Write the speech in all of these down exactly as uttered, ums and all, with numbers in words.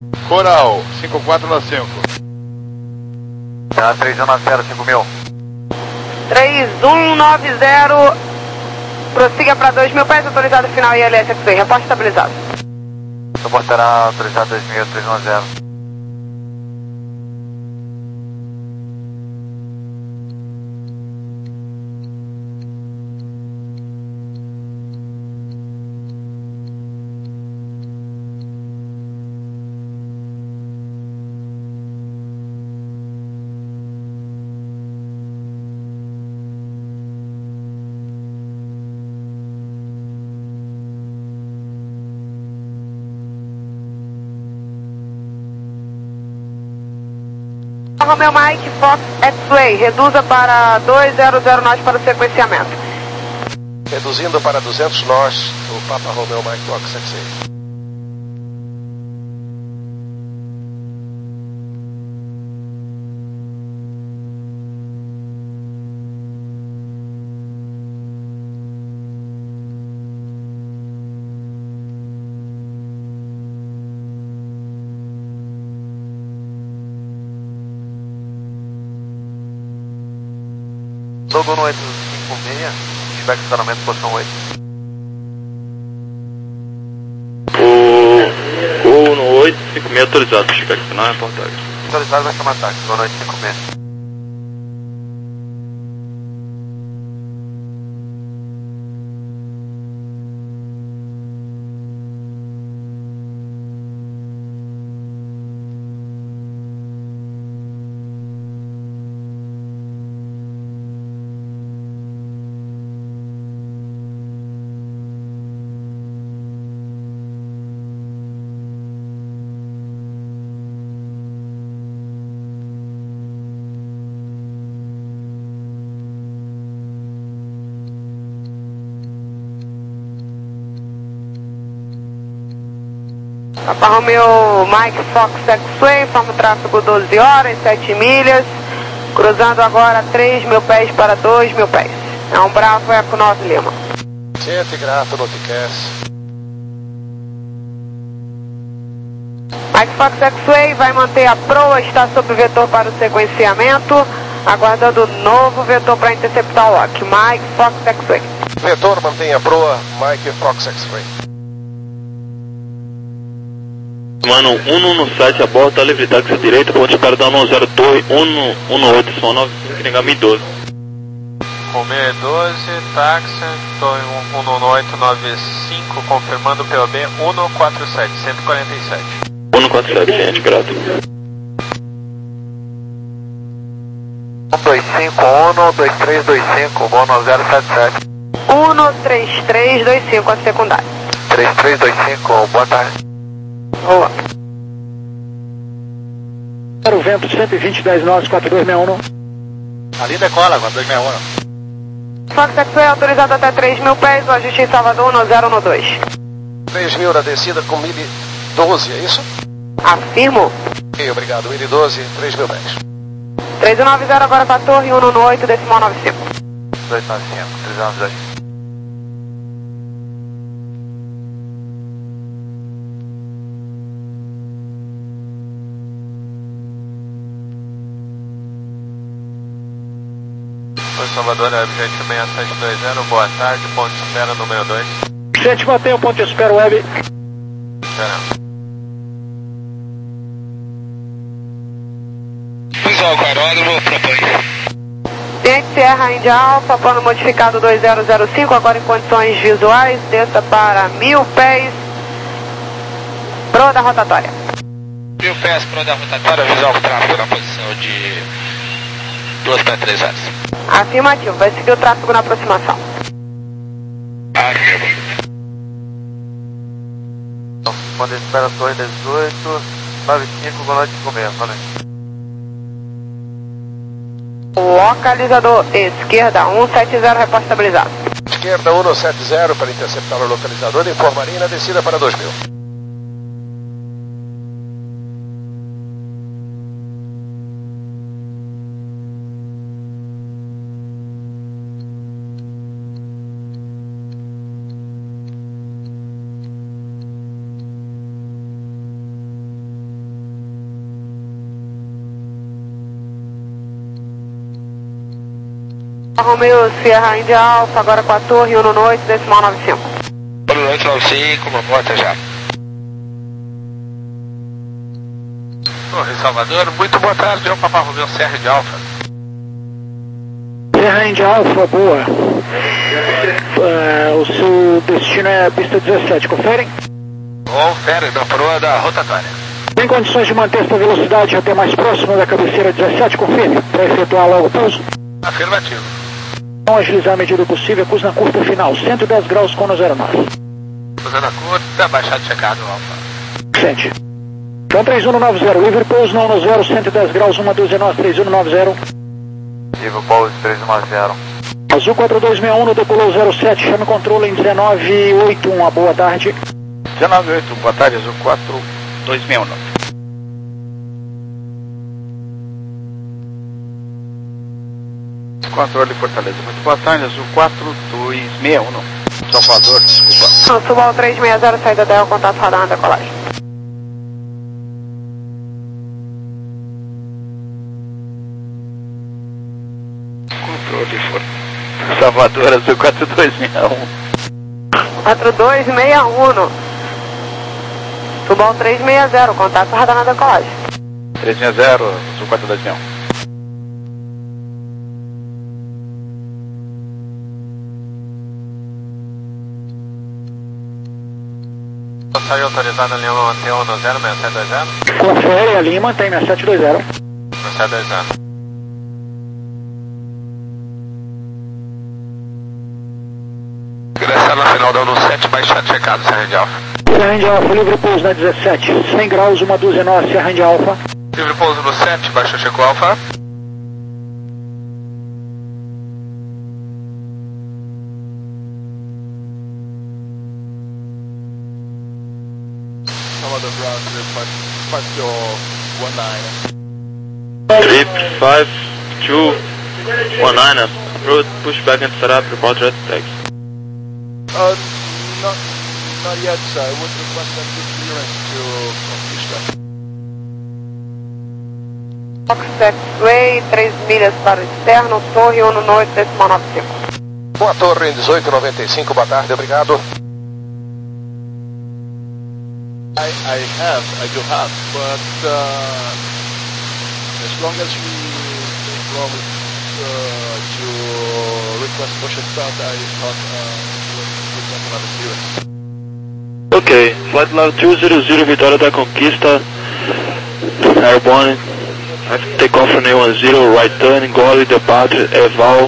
Coral, cinco quatro nove cinco. Tá, três um nove zero, cinco mil. três um nove zero, prossiga para dois mil pés, autorizado final I L S X-Ray, reporte estabilizado. Suportará autorizado dois mil, três um zero. Romeo Mike, Fox X-Ray, reduza para dois zero zero nós para o sequenciamento. Reduzindo para duzentos nós, o Papa Romeo Mike Fox X-Ray. Logo no oito cinco seis, feedback estacionamento, posição oito. O no oito cinco seis autorizado, feedback final, reportagem. Autorizado vai chamar táxi, logo no oito cinco seis. Papa Romeo Mike Fox X-Ray, informa o tráfego doze horas, sete milhas, cruzando agora três mil pés para dois mil pés. É um Bravo Eco nove Lima. Gente, grato, Noticast. Mike Fox X-Ray vai manter a proa, está sob o vetor para o sequenciamento, aguardando o novo vetor para interceptar o lock. Mike Fox X-Ray. Vetor, mantenha a proa, Mike Fox X-Ray. Mano, um no site a bordo, tá livre táxi direita, ponte para dar um zero dois, um no oito, são nove cinco, Ningami doze. Romeo doze, táxi, estou em um no oito nove cinco, confirmando o P O B um no quatro sete, cento e quarenta e sete. um no quatro sete, gente, grato. um dois cinco, um dois três dois cinco, voo nove zero sete sete. um três três dois cinco, a secundária. três três dois cinco, boa tarde. Boa. Para o vento, cento e vinte, dez nós, quatro dois seis um. Ali decola, quatro dois seis um. Fox X-Ray autorizado até três mil pés, o ajuste em Salvador no zero no dois. três mil na descida com mil e doze, é isso? Afirmo. Ok, obrigado. mil e doze, três mil pés. três nove zero agora para a torre, um no oito, decimal nove cinco. dois nove cinco, três nove dois. Oi, Salvador, objetivo seis sete dois zero, boa tarde, ponto de espera número dois. Gente, mantém o ponto de espera web. Esperando. Visual com aeródromo, propõe. Cliente Sierra Índia Alfa, plano modificado dois zero zero cinco, agora em condições visuais, desça para mil pés, proa da rotatória. Mil pés para da rotatória, visual com tráfego na posição de duas para três horas. Afirmativo, vai seguir o tráfego na aproximação. Afirmo. Ponto de espera torre dezoito, nove cinco, voo cinco seis, valeu. Localizador esquerda, um sete zero, reporte estabilizado. Esquerda um sete zero para interceptar o localizador, informaria na descida para dois mil. Romeo Sierra India Alpha, agora com a torre, um noite, decimal nove cinco. um oito nove cinco, uma bota já. Torre Salvador, muito boa tarde, é o Papa Romeo Sierra de Alfa. Sierra India Alpha, boa. Uh, o seu destino é a pista dezessete, conferem? Confere na proa da rotatória. Tem condições de manter esta velocidade até mais próximo da cabeceira dezessete, confirme, para efetuar logo o pouso? Afirmativo. Vamos agilizar a medida possível, curso na curta final, cento e dez graus com zero nove. Usando a curta, baixado checado, Alfa. Sente. João três um nove zero, livre pouso no zero, cento e dez graus, uma doze nove, três um nove zero. Livre pouso três um nove zero. Azul quatro dois seis um, decolou zero sete, chame controle em dezenove oitenta e um, boa tarde. dezenove oitenta e um, boa tarde, Azul quatro dois seis um. Controle Fortaleza, muito boa tarde, Azul quatro dois seis um. Salvador, desculpa. Subal três seis zero, saída Del, contato radar na decolagem. Controle Fortaleza. Salvador, Azul quatro dois seis um. quatro dois seis um. Subal três seis zero, contato radar na decolagem. três seis zero, Azul quatro dois seis um. Passagem autorizada Lima mantém no zero seis sete dois zero. Confere, a Lima tem seis sete dois zero. seis sete dois zero. Ingressar na final da um sete, baixado checado, Serra de Alfa. Serra India Alpha, livre pouso na dezessete, cem graus, uma doze nove, Serra India Alpha. Livre pouso no sete, baixo checo Alfa. Trip five two one nine, road pushback and setup, report red taxi. Uh, not, not yet, sir. I would request them to clearance to Conquista. Fox Way, três milhas para o externo, torre um noite, decimal nove cinco. Boa torre em dezoito noventa e cinco, boa tarde, obrigado. I, I have, I do have, but uh, as long as we promise uh, to request push and start, I thought uh, we'll get another clearance. Ok, flight level two zero zero, Vitória da Conquista, airborne, take off from A one zero, right turn, Gole, departure, eval,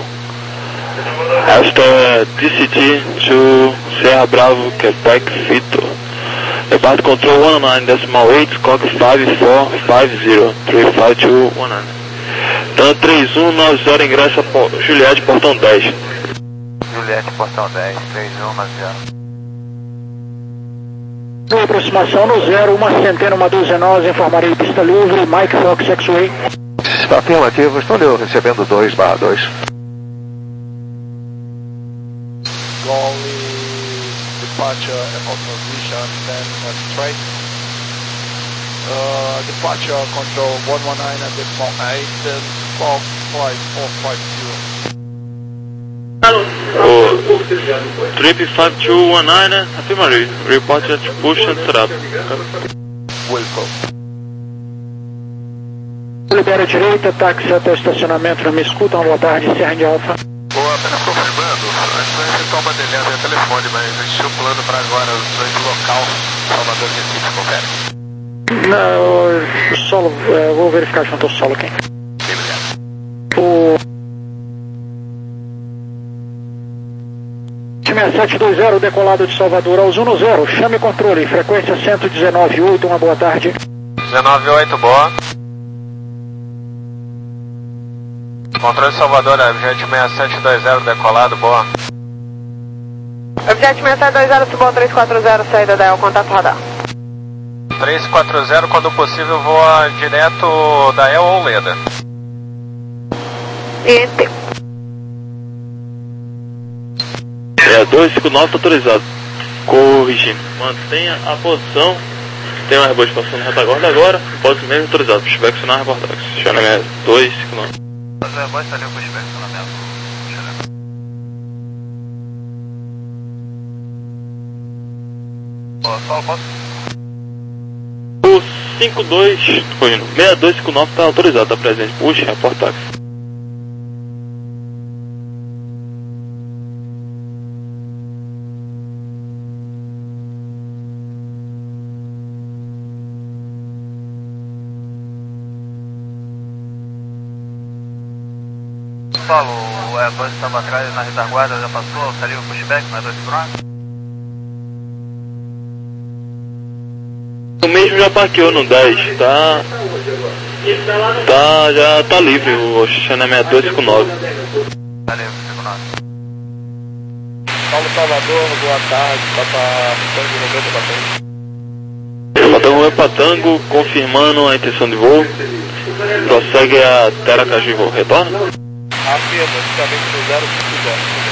after D C T to Serra Bravo, Quebec, Fito. Depart control one nine decimal eight, squawk five four five zero, three five two one nine. Então três um nove zero, ingressa Juliette, portão dez. Juliette, portão dez, três um nove zero. Boa aproximação no zero, uma centena, uma doze nove, informarei pista livre, Mike Fox X-Way. Afirmativo, estou lhe recebendo dois barra dois. Gole, departure, about position, then uh, straight. Uh, departure control one one nine and decimal eight, then squawk five four five zero. Oh, trip five two one nine, affirmative, report at push and setup. Wilco. Libera a direita, táxi até o estacionamento, não me escutam, boa tarde, Serra India Alpha. Boa, apenas confirmando, antes vai efetuar uma delay via telefone, mas existe o plano para agora, o trânsito local, Salvador Recife, confere? Não, o solo, é, vou verificar junto ao solo aqui. Bem, obrigado. O seis sete dois zero, decolado de Salvador aos um zero, chame controle, frequência cento e dezenove oito, uma boa tarde. dezenove oito, boa. Controle Salvador, Objet seis sete dois zero, decolado, boa. Objet seis sete dois zero, Subal três quatro zero, saída da El, contato radar. três quatro zero, quando possível, voa direto da El ou Leda. I N T. É, dois cinco nove está autorizado. Corrigindo. Mantenha a posição. Tem uma Airbus passando na retaguarda agora. Pode mesmo autorizado. Pushback sinal reportagem. Chama dois cinco nove. Mas o Airbus está ali o pushback, sinal mesmo. Solo, posso? O cinco dois, corrigindo, seis dois cinco nove está autorizado, está presente. Puxa, reporta táxi. Solo, o E dois estava atrás na retaguarda, já passou, saiu o pushback, no E dois pronto. O mesmo já parqueou no dez, tá? Tá, já tá livre o Xana seis dois cinco nove. Tá livre, cinco nove. Paulo Salvador, boa tarde, Papa Tango noventa Patango. Papa Tango Patango, confirmando a intenção de voo. Prossegue a Teracaju e voo. Retorna? Afirma, justamente no zero cinco zero.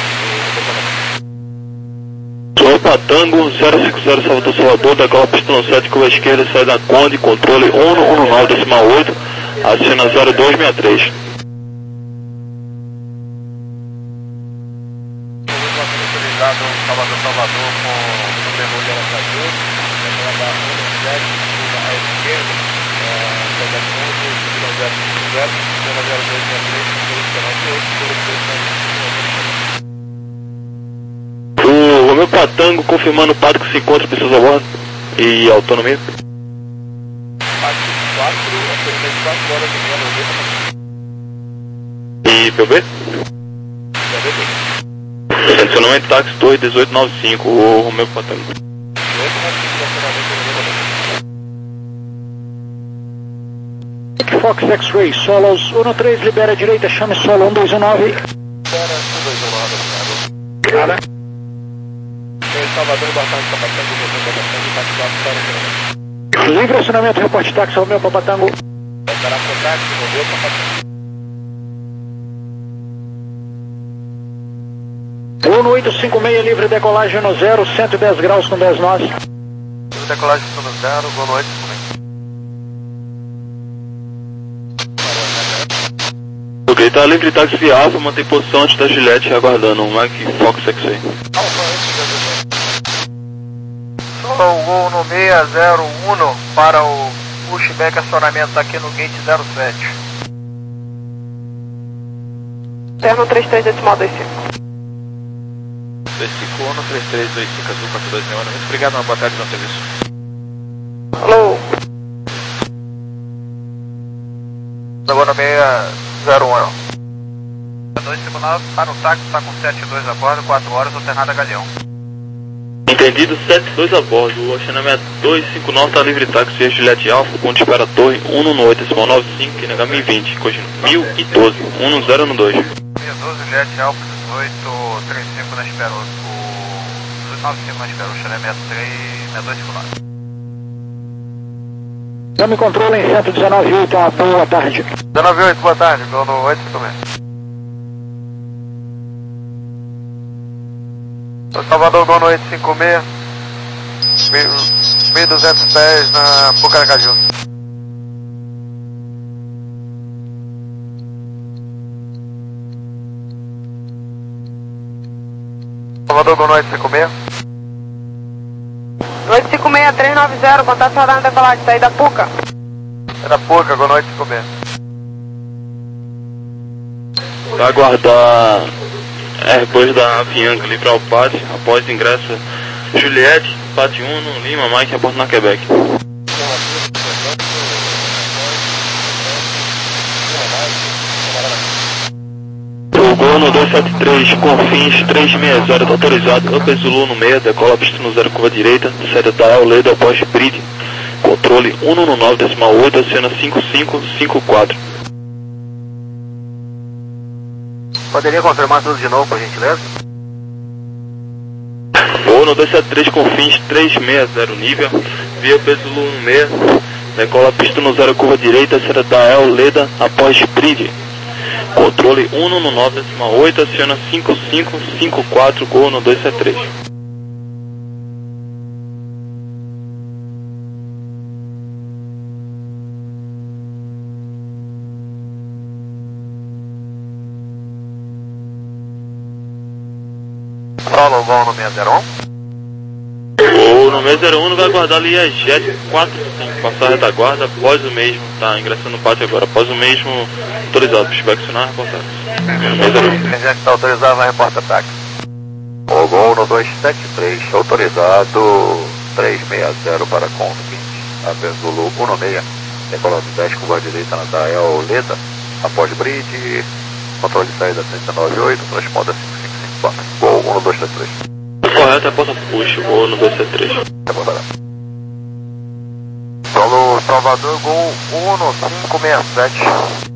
Opa Tango, zero cinco zero Salvador Salvador, decola pistão sete com a esquerda, sai da Conde, controle um um nove decimal oito, acena zero dois seis três. Utilizado Salvador Salvador com o menu de Aracaju, da um sete, à esquerda, sai da Conde, zero cinco zero, zero dois seis três, O meu Patango confirmando o Pato que se encontra pessoas a bordo e autonomia. quatro, quatro horas de E P B? Estacionamento táxi dois dezoito noventa e cinco, o meu Patango. Fox X-Ray, Solos um três, libera a direita, chame Solo um dois um nove. Cara. Salvador, boa tarde, Papatango, Papatango, Livre acionamento, reporte táxi ao meu Papatango. Dará contato, meu Papatango. um oito cinco seis, livre decolagem no zero, cento e dez graus com dez nós. Livre decolagem no zero, boa noite. Ok, tá livre táxi Alfa, mantém posição antes da Gillette aguardando o Mike Fox X-Ray. Solo Gol no seis zero um para o pushback acionamento aqui no gate zero sete. Terno trinta e três decimal vinte e cinco. dois cinco um, três três dois cinco, azul quatro dois seis. Muito obrigado, uma boa tarde no serviço. Alô? Agora no seis zero um. dois cinco nove, para o táxi, está com sete dois a bordo, quatro horas, alternada Galeão. Entendido, sete dois a bordo, o Oceana seis dois cinco nove está livre táxi via Gillette Alfa, ponte espera torre um um oito, decimal nove cinco, Q N H mil e vinte, corrigindo, mil e doze, um zero um dois. mil e doze, Gillette Alfa dezoito trinta e cinco na espera, o dezoito noventa e cinco na espera, o Oceana seis três, seis dois cinco nove. Chame controle em cento e dezenove oito, boa tarde. dezenove oito, boa tarde, dono oito também. Salvador, Dono oito cinco seis, mil duzentos pés na Pucaracaju. Salvador, Dono oito cinco seis. oito cinco seis, três nove zero, contato rodando decolagem, saída Puca. É da Puca, Dono oito cinco seis. Vai aguardar Airbus da Avianca livre ao pátio, após ingresso Juliette, pátio um, Lima, Mike, aborto na Quebec. O Gol no dois sete três, Confins três seis zero, tá autorizado, Upper Zulu no meio, decola pista no zero, curva direita, sede da El Ledo, após Bridge, controle um um nove, decimal oito, acena cinco cinco cinco quatro. Poderia confirmar tudo de novo, por gentileza? Voo no dois sete três, Confins três seis zero, nível, via Bezulu no meio, decola pista no zero, curva direita, será da El Leda, após Bridge, controle um um nove, decimal oito, aciona cinco cinco cinco quatro, Gol no dois sete três. Solo Gol no seis zero um. Ou no meio zero um vai aguardar ali a Jet quatro cinco, passar a retaguarda após o mesmo, tá ingressando no pátio agora, após o mesmo autorizado, para inspecionar, reportar. No meio zero um. Jet está autorizado, vai reporta ataque. Gol no dois sete três, autorizado três seis zero para Conto vinte, Aves Zulu um seis, decolado dez, curva direita na Dael Leda, após bridge, controle de saída cento e nove oito, transponda cinco cinco cinco quatro, Gol um dois sete três. Correto, reporta push, Gol no dois sete três. Reportará. Solo Salvador, Gol um cinco seis sete.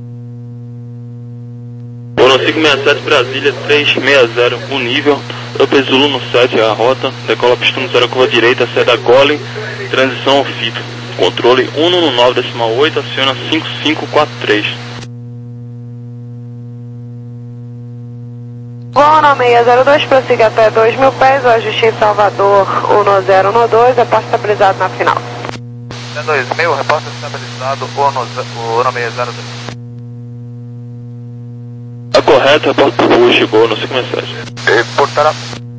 Gol no cinco seis sete, Brasília três seis zero, um nível. Up Zulu no sete, a rota, decola pista no zero, curva direita, saída Gole, transição ao fito. Controle um no nove decimal oito, aciona cinco cinco quatro três. Gol no seis zero dois, prossiga até dois mil pés, o ajuste em Salvador um zero um dois, repórter estabilizado na final. dois mil, repórter estabilizado o seis zero dois. Tá correto, repórter push, Gol no cinco seis sete. Reportará.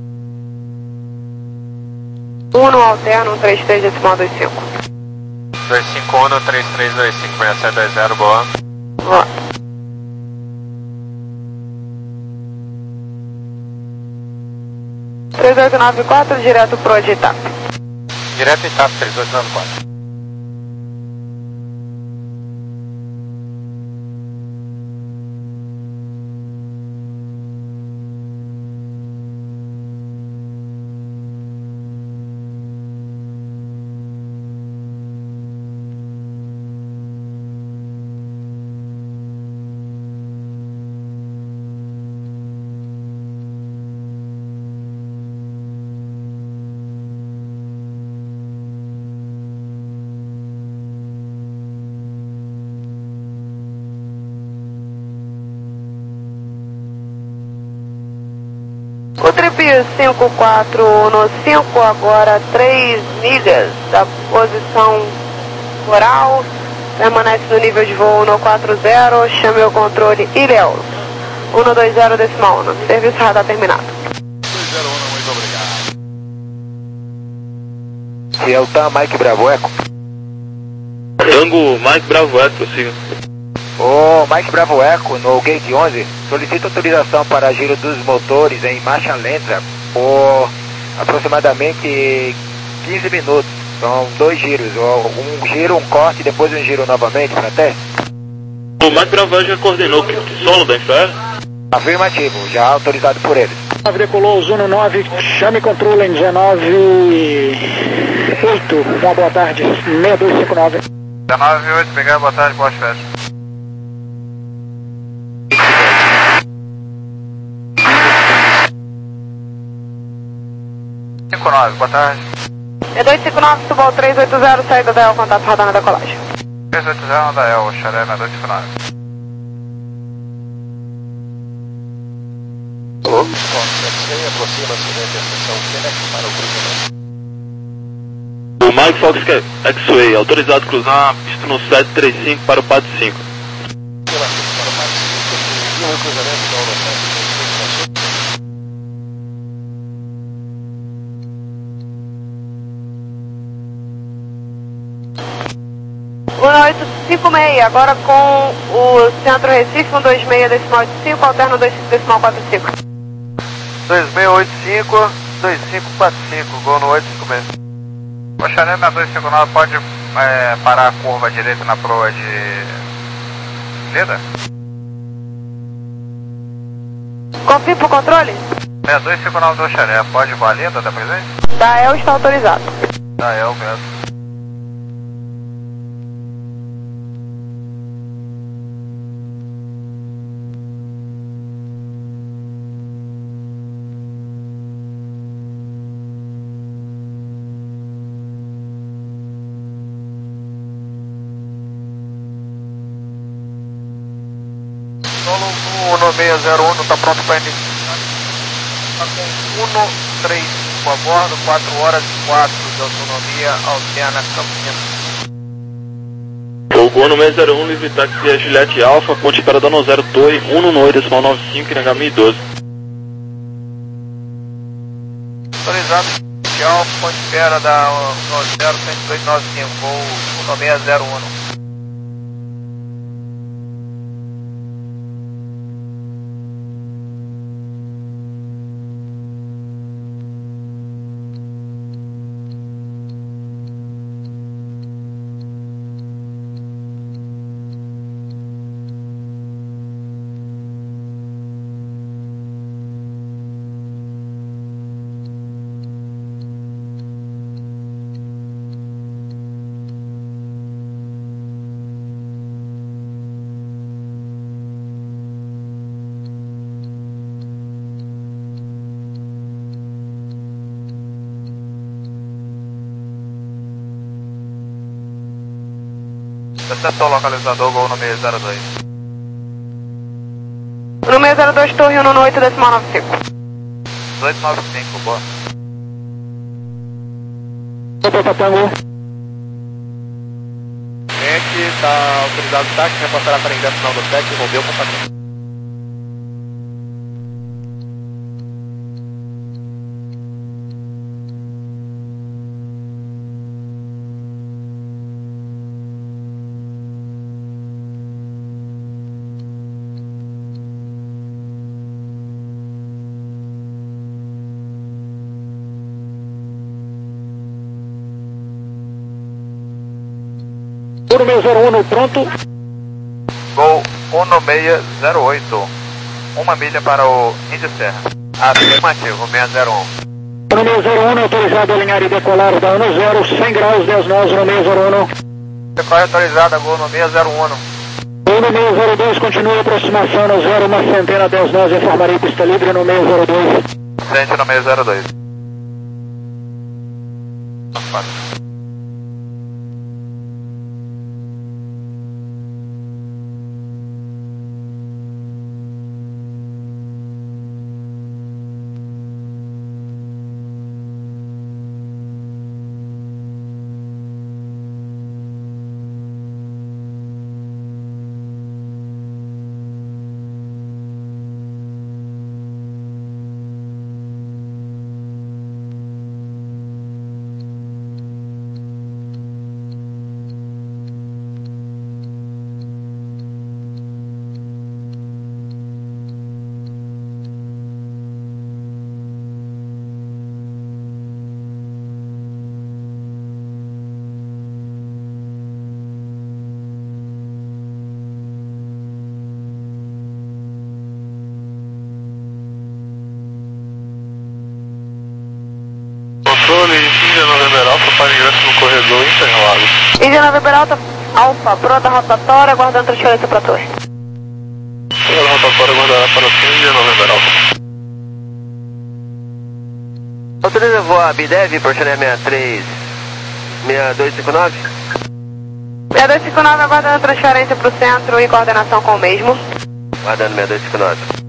um no alterno, um três três decimal dois cinco. dois cinco um, três três dois cinco, seis sete dois zero, boa. Boa. três oito nove quatro, direto pro de Itap. Direto Itap, três oito nove quatro. O trip cinco quatro no cinco, agora três milhas da posição oral, permanece no nível de voo no quatro zero, chame o controle Ilhéus, um dois zero decimal um, serviço radar terminado. dois zero um, muito obrigado. Delta, Mike Bravo Eco. Tango Mike Bravo Eco, prossiga. Ô, Mike Bravo Eco, no gate onze, solicita autorização para giro dos motores em marcha lenta por aproximadamente quinze minutos. São dois giros, um giro, um corte e depois um giro novamente para teste. O Mike Bravo já coordenou o solo da Infer? Afirmativo, já autorizado por eles. Decolou o Zuno nove, chame controle em dezenove oito, uma boa tarde, seis dois cinco nove. dezenove oito, pegar, boa tarde, boa festa. cinco nove, boa tarde. É dois cinco nove, suba ao três oito zero, saída da El, contato radar na decolagem. três oito zero da El, Xaré, dois cinco nove. Alô? Aproxima-se da interseção Fênix para o cruzamento. O Mike Fox X-Way, autorizado a cruzar a pista no sete três cinco para o P A T cinco. Para o P A T cinco, e o cruzamento da Aula sete três cinco na sua. um oito cinco seis, agora com o Centro Recife, um dois seis decimal oito cinco, alterno dois cinco decimal quatro cinco. dois seis oito cinco, dois cinco quatro cinco, gol no oito cinco seis. O Xaré na dois cinco nove pode é, parar a curva direita na proa de Leda? Confirme pro controle? É, dois cinco nove do Xaré, pode voar Leda, tá presente? Da El está autorizado. Da El mesmo. Solo seis zero um está pronto para iniciar. Está com um três cinco a bordo, quatro horas e quatro de autonomia alterna Campinas. O Gol no seis zero um, livre táxi é Juliette Alpha, ponte para Dano zero Torre, um no oito decimal nove cinco, em H mil e doze. Autorizado, Golf com espera da zero cento e dois nove cinco, voo um seis zero um. Recepção localizador, gol no seis zero dois. No seis zero dois, torre um oito, decimal nove cinco. oito nove cinco, boa. Papa Tango. Gente, está autorizado o táxi, repassará para ingresso final do T E C, Romeu Papa. Gol no seis zero um, pronto. Gol um seis zero oito. Uma milha para o Índio Serra. Afirmativo, seis zero um. No seis zero um, autorizado a alinhar e decolar da um zero, cem graus, dez nós no seis zero um. Decolar autorizada, gol no seis zero um. Gol no seis zero dois, continua a aproximação no zero, uma centena, dez nós, informarei pista livre no seis zero dois. Frente no seis zero dois. Controle Índia November Alfa para ingresso no corredor Interlagos. Índia November Alfa, Alfa, pronta rotatória, aguardando transferência para a torre. Pronta rotatória, aguardará para a torre Índia November Alfa. Autoriza voar B D E V por Channel sessenta e três, seis dois cinco nove. seis dois cinco nove, aguardando transferência para o centro e coordenação com o mesmo. Aguardando seis dois cinco nove.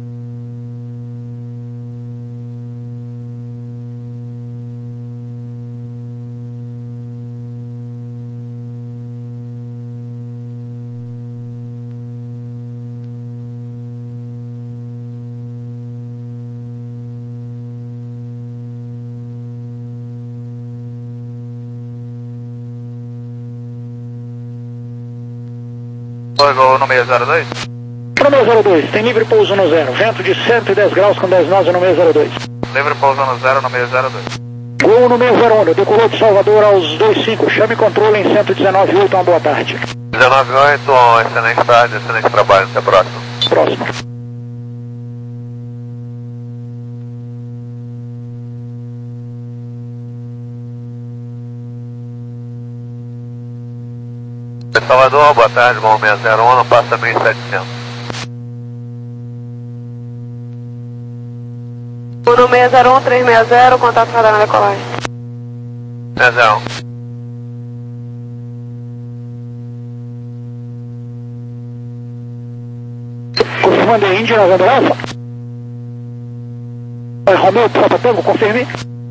Oi, gol no seis zero dois. No seis zero dois, tem livre pouso no zero, vento de cento e dez graus com dez nós no seis zero dois. Livre pouso no zero no seis zero dois. Gol no seis zero um, decolou de Salvador aos dois cinco, chame controle em cento e dezenove oito, uma boa tarde. dezenove oito, um excelente tarde, excelente trabalho, até a próxima. Próximo. Salvador, boa tarde, bom seis zero um, não passa mil e setecentos. No seis zero um, três seis zero, contato radar na decolagem. seis zero um. Confirmando a Índia November Alfa. Oi, Romeu, Papa Tango, confirme.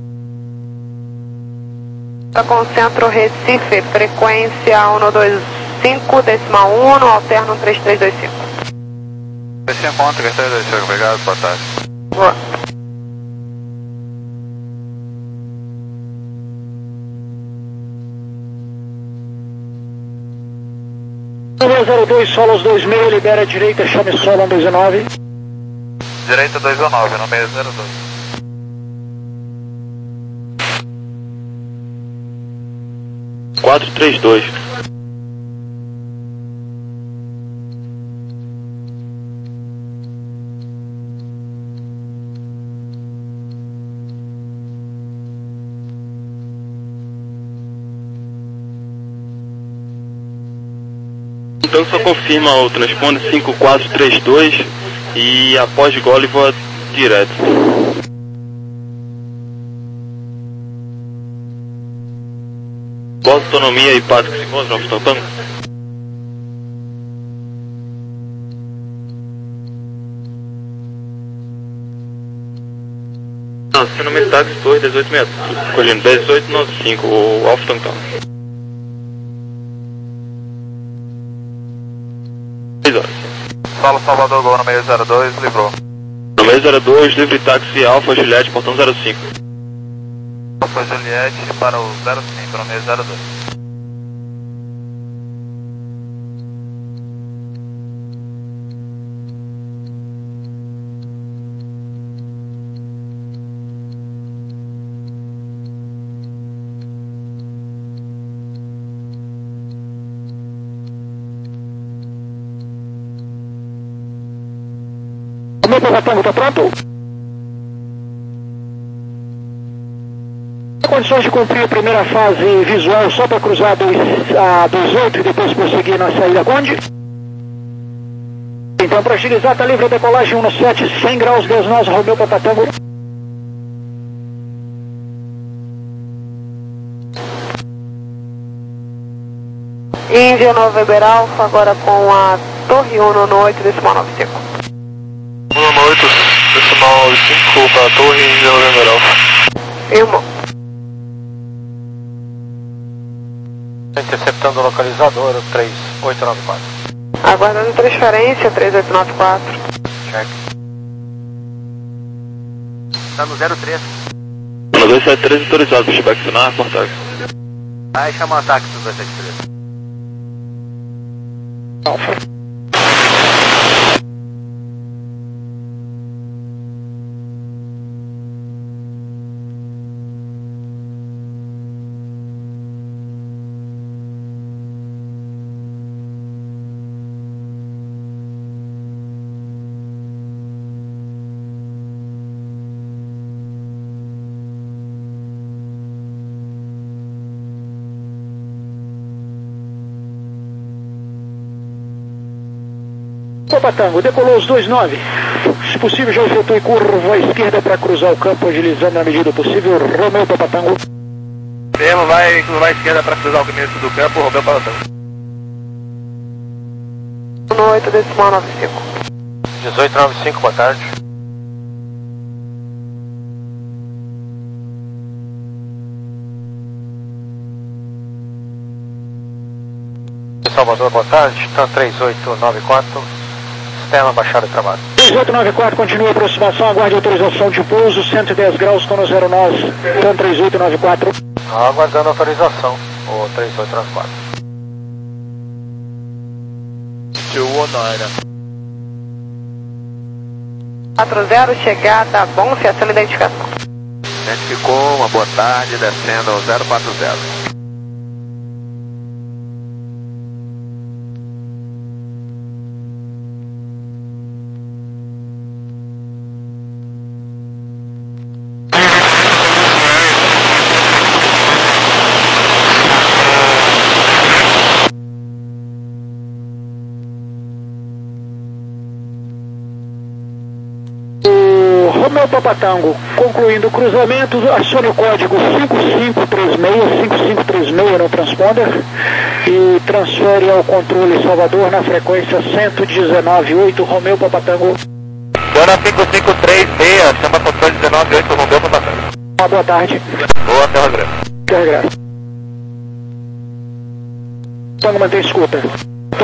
Concentro Recife, frequência um dois cinco, decimal um, alterno três três dois cinco. três cinco um, três três dois cinco, obrigado, boa tarde. Boa. Número zero dois, Solos dois meio, libera a direita, chame Solon dois nove. Direita dois nove, no meio zero dois. quatro três dois. Então só confirma o transponder cinco quatro três dois e após gole voa direto. Qual autonomia e passo que se encontra no Tango? Não, seu nome é táxi dois dezoito sessenta e três, colhendo dezoito noventa e cinco, o Alfa Tango. Solo Salvador, Gol no meio zero dois, livrou. No meio zero dois, livre táxi Alfa Juliette, portão zero cinco. Alfa Juliette para o zero cinco, no meio zero dois. Romeu Papatango, está pronto? Condições de cumprir a primeira fase visual só para cruzar a dois oito e depois prosseguir na saída Conde? Então, para agilizar, está livre a decolagem um sete, cem graus, dez nós, Romeu Papatango. Índia November Alfa, agora com a Torre um no oito, decimal nove cinco. um oito, decimal nove cinco para a Torre Índia November Alfa. Irmão. Interceptando o localizador, três oito nove quatro. Aguardando transferência, três oito nove quatro. Check. Tá no zero três. No dois sete três autorizado, pushback final, reportagem. Vai chamar o ataque do dois sete três. Alfa. Papatango, decolou os dois nove. Se possível, já efetue curva à esquerda para cruzar o campo, agilizando na medida possível. Romeu Papatango. Termo, vai curvar à esquerda para cruzar o começo do campo, Romeu Papatango. no oito, decimal nove cinco. dezoito nove cinco, boa tarde. Salvador, boa tarde. Tan três oito nove quatro. Sistema baixado e travado. três oito nove quatro, continua a aproximação, aguarde autorização de pouso, cento e dez graus, tono zero nós, Tan três oito nove quatro. Aguardando autorização, o três oito nove quatro. two one nine. quatro zero, chegada, bom, se aciona a identificação. Identificou, uma boa tarde, descendo ao zero quatro zero. Romeu Papatango, concluindo o cruzamento, acione o código cinco cinco três seis, cinco cinco três seis no transponder e transfere ao controle Salvador na frequência cento e dezenove ponto oito, Romeu Papatango. Dona cinco cinco três seis, chama controle dezenove ponto oito, Romeu Papatango. Uma boa tarde. Boa, Terra Grande. Terra Grande. Tango, mantém escuta.